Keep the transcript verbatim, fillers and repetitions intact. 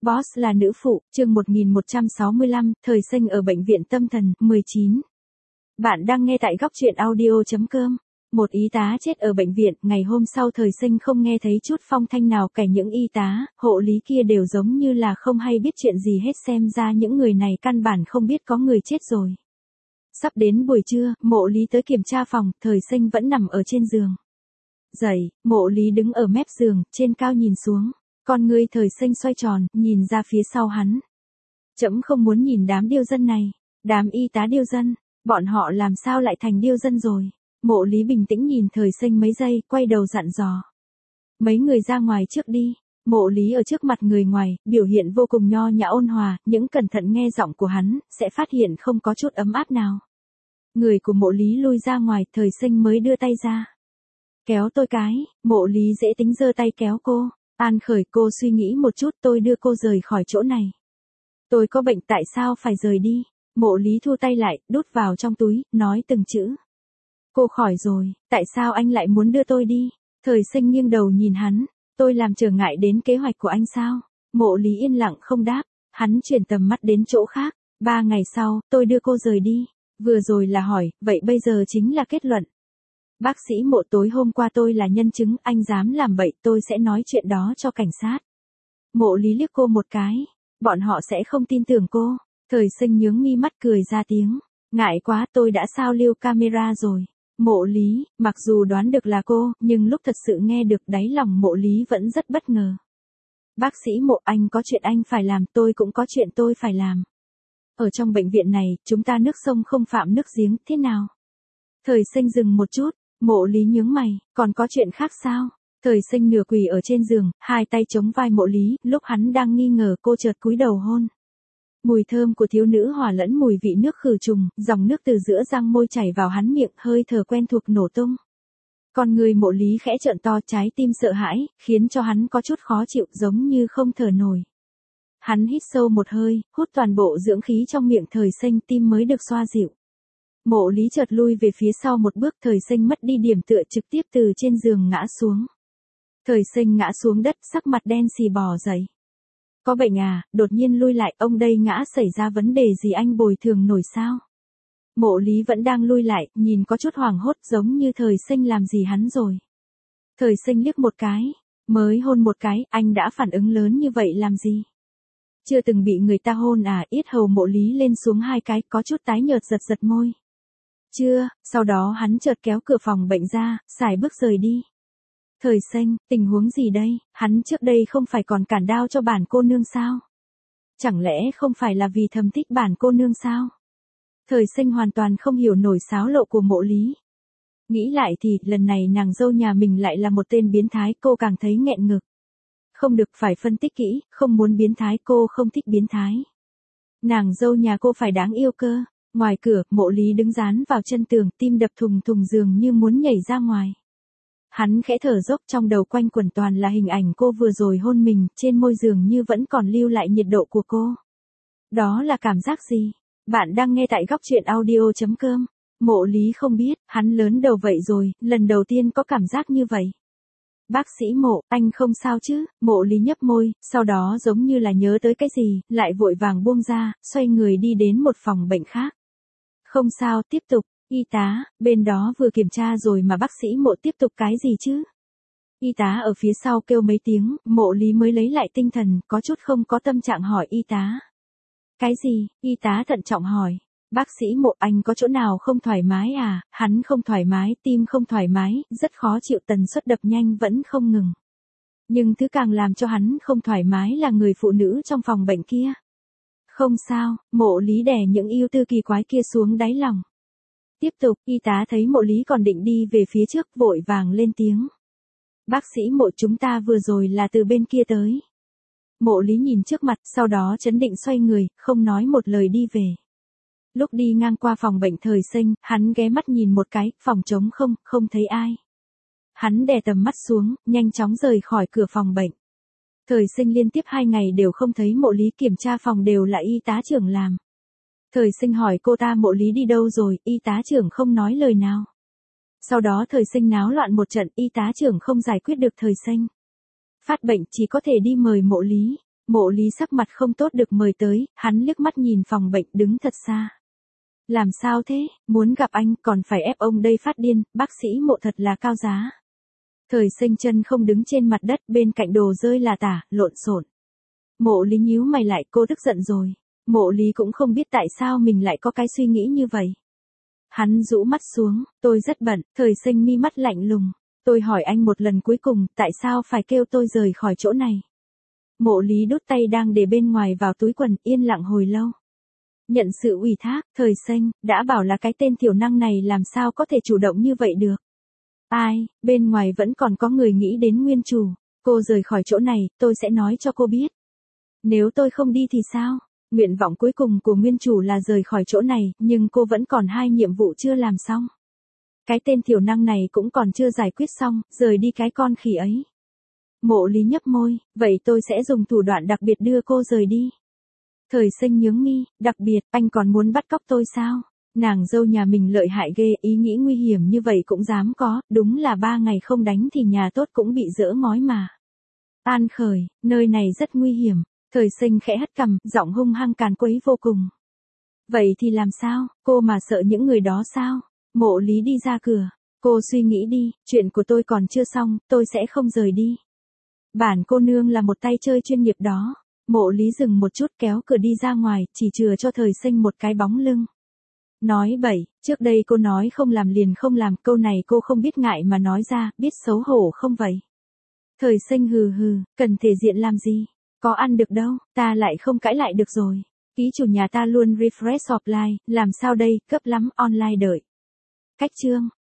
Boss là nữ phụ, chương một nghìn một trăm sáu mươi lăm, thời sinh ở bệnh viện tâm thần, mười chín. Bạn đang nghe tại góc truyện audio chấm com. Một y tá chết ở bệnh viện, ngày hôm sau thời sinh không nghe thấy chút phong thanh nào, cả những y tá, hộ lý kia đều giống như là không hay biết chuyện gì hết, xem ra những người này căn bản không biết có người chết rồi. Sắp đến buổi trưa, mộ lý tới kiểm tra phòng, thời sinh vẫn nằm ở trên giường. Dậy, mộ lý đứng ở mép giường, trên cao nhìn xuống. Con ngươi thời sinh xoay tròn, nhìn ra phía sau hắn. Trẫm không muốn nhìn đám điêu dân này, đám y tá điêu dân, bọn họ làm sao lại thành điêu dân rồi. Mộ lý bình tĩnh nhìn thời sinh mấy giây, quay đầu dặn dò. Mấy người ra ngoài trước đi. Mộ lý ở trước mặt người ngoài, biểu hiện vô cùng nho nhã ôn hòa, những cẩn thận nghe giọng của hắn, sẽ phát hiện không có chút ấm áp nào. Người của mộ lý lui ra ngoài, thời sinh mới đưa tay ra. Kéo tôi cái, mộ lý dễ tính giơ tay kéo cô. An khởi, cô suy nghĩ một chút, tôi đưa cô rời khỏi chỗ này. Tôi có bệnh, tại sao phải rời đi? Mộ lý thu tay lại, đút vào trong túi, nói từng chữ. Cô khỏi rồi, tại sao anh lại muốn đưa tôi đi? Thời sinh nghiêng đầu nhìn hắn, tôi làm trở ngại đến kế hoạch của anh sao? Mộ lý yên lặng không đáp, hắn chuyển tầm mắt đến chỗ khác. Ba ngày sau, tôi đưa cô rời đi. Vừa rồi là hỏi, vậy bây giờ chính là kết luận. Bác sĩ Mộ, tối hôm qua tôi là nhân chứng, anh dám làm bậy, tôi sẽ nói chuyện đó cho cảnh sát. Mộ lý liếc cô một cái, bọn họ sẽ không tin tưởng cô. Thời sinh nhướng mi mắt cười ra tiếng, ngại quá, tôi đã sao lưu camera rồi. Mộ lý, mặc dù đoán được là cô, nhưng lúc thật sự nghe được đáy lòng mộ lý vẫn rất bất ngờ. Bác sĩ Mộ, anh có chuyện anh phải làm, tôi cũng có chuyện tôi phải làm. Ở trong bệnh viện này, chúng ta nước sông không phạm nước giếng, thế nào? Thời sinh dừng một chút. Mộ lý nhướng mày, còn có chuyện khác sao? Thời sinh nửa quỳ ở trên giường, hai tay chống vai mộ lý, lúc hắn đang nghi ngờ cô chợt cúi đầu hôn. Mùi thơm của thiếu nữ hòa lẫn mùi vị nước khử trùng, dòng nước từ giữa răng môi chảy vào hắn miệng, hơi thở quen thuộc nổ tung. Con người mộ lý khẽ trợn to, trái tim sợ hãi, khiến cho hắn có chút khó chịu, giống như không thở nổi. Hắn hít sâu một hơi, hút toàn bộ dưỡng khí trong miệng thời sinh, tim mới được xoa dịu. Mộ lý chợt lui về phía sau một bước, thời sinh mất đi điểm tựa, trực tiếp từ trên giường ngã xuống. Thời sinh ngã xuống đất, sắc mặt đen xì bò dậy. Có bệnh à? Đột nhiên lui lại, ông đây ngã xảy ra vấn đề gì, anh bồi thường nổi sao? Mộ lý vẫn đang lui lại, nhìn có chút hoảng hốt, giống như thời sinh làm gì hắn rồi. Thời sinh liếc một cái, mới hôn một cái, anh đã phản ứng lớn như vậy làm gì? Chưa từng bị người ta hôn à? Yết hầu mộ lý lên xuống hai cái, có chút tái nhợt, giật giật môi. Chưa, sau đó hắn chợt kéo cửa phòng bệnh ra, xài bước rời đi. Thời sinh, tình huống gì đây, hắn trước đây không phải còn cản đao cho bản cô nương sao? Chẳng lẽ không phải là vì thầm thích bản cô nương sao? Thời sinh hoàn toàn không hiểu nổi xáo lộ của mộ lý. Nghĩ lại thì, lần này nàng dâu nhà mình lại là một tên biến thái, cô càng thấy nghẹn ngực. Không được, phải phân tích kỹ, không muốn biến thái, cô không thích biến thái. Nàng dâu nhà cô phải đáng yêu cơ. Ngoài cửa, mộ lý đứng dán vào chân tường, tim đập thùng thùng dường như muốn nhảy ra ngoài. Hắn khẽ thở dốc, trong đầu quanh quẩn toàn là hình ảnh cô vừa rồi hôn mình, trên môi giường như vẫn còn lưu lại nhiệt độ của cô. Đó là cảm giác gì? Bạn đang nghe tại góc truyện audio chấm com. Mộ lý không biết, hắn lớn đầu vậy rồi, lần đầu tiên có cảm giác như vậy. Bác sĩ Mộ, anh không sao chứ? Mộ lý nhấp môi, sau đó giống như là nhớ tới cái gì, lại vội vàng buông ra, xoay người đi đến một phòng bệnh khác. Không sao, tiếp tục. Y tá, bên đó vừa kiểm tra rồi mà bác sĩ Mộ tiếp tục cái gì chứ? Y tá ở phía sau kêu mấy tiếng, mộ lý mới lấy lại tinh thần, có chút không có tâm trạng hỏi y tá. Cái gì? Y tá thận trọng hỏi. Bác sĩ Mộ, anh có chỗ nào không thoải mái à? Hắn không thoải mái, tim không thoải mái, rất khó chịu, tần suất đập nhanh vẫn không ngừng. Nhưng thứ càng làm cho hắn không thoải mái là người phụ nữ trong phòng bệnh kia. Không sao, mộ lý đè những ưu tư kỳ quái kia xuống đáy lòng. Tiếp tục, y tá thấy mộ lý còn định đi về phía trước, vội vàng lên tiếng. Bác sĩ Mộ, chúng ta vừa rồi là từ bên kia tới. Mộ lý nhìn trước mặt, sau đó chấn định xoay người, không nói một lời đi về. Lúc đi ngang qua phòng bệnh thời sinh, hắn ghé mắt nhìn một cái, phòng trống không, không thấy ai. Hắn đè tầm mắt xuống, nhanh chóng rời khỏi cửa phòng bệnh. Thời sinh liên tiếp hai ngày đều không thấy mộ lý, kiểm tra phòng đều là y tá trưởng làm. Thời sinh hỏi cô ta mộ lý đi đâu rồi, y tá trưởng không nói lời nào. Sau đó thời sinh náo loạn một trận, y tá trưởng không giải quyết được thời sinh. Phát bệnh chỉ có thể đi mời mộ lý. Mộ Lý sắc mặt không tốt được mời tới, hắn liếc mắt nhìn phòng bệnh đứng thật xa. Làm sao thế, muốn gặp anh còn phải ép ông đây phát điên, bác sĩ Mộ thật là cao giá. Thời Sinh chân không đứng trên mặt đất, bên cạnh đồ rơi là tả, lộn xộn. Mộ Lý nhíu mày lại, cô tức giận rồi. Mộ Lý cũng không biết tại sao mình lại có cái suy nghĩ như vậy. Hắn rũ mắt xuống, tôi rất bận. Thời Sinh mi mắt lạnh lùng. Tôi hỏi anh một lần cuối cùng, tại sao phải kêu tôi rời khỏi chỗ này? Mộ Lý đút tay đang để bên ngoài vào túi quần, yên lặng hồi lâu. Nhận sự ủy thác, Thời Sinh, đã bảo là cái tên tiểu năng này làm sao có thể chủ động như vậy được. Ai, bên ngoài vẫn còn có người nghĩ đến nguyên chủ. Cô rời khỏi chỗ này, tôi sẽ nói cho cô biết. Nếu tôi không đi thì sao? Nguyện vọng cuối cùng của nguyên chủ là rời khỏi chỗ này, nhưng cô vẫn còn hai nhiệm vụ chưa làm xong. Cái tên tiểu năng này cũng còn chưa giải quyết xong, rời đi cái con khỉ ấy. Mộ Lý nhấp môi, vậy tôi sẽ dùng thủ đoạn đặc biệt đưa cô rời đi. Thời Sinh nhướng mi, đặc biệt, anh còn muốn bắt cóc tôi sao? Nàng dâu nhà mình lợi hại ghê, ý nghĩ nguy hiểm như vậy cũng dám có, đúng là ba ngày không đánh thì nhà tốt cũng bị dỡ ngói mà. An Khởi, nơi này rất nguy hiểm. Thời Sinh khẽ hất cằm, giọng hung hăng càn quấy vô cùng. Vậy thì làm sao, cô mà sợ những người đó sao? Mộ Lý đi ra cửa. Cô suy nghĩ đi, chuyện của tôi còn chưa xong, tôi sẽ không rời đi. Bản cô nương là một tay chơi chuyên nghiệp đó. Mộ Lý dừng một chút kéo cửa đi ra ngoài, chỉ chừa cho Thời Sinh một cái bóng lưng. Nói bậy, trước đây cô nói không làm liền không làm, câu này cô không biết ngại mà nói ra, biết xấu hổ không vậy? Thời Sinh hừ hừ, cần thể diện làm gì? Có ăn được đâu, ta lại không cãi lại được rồi. Ký chủ nhà ta luôn refresh offline, làm sao đây, cấp lắm online đợi. Cách chương.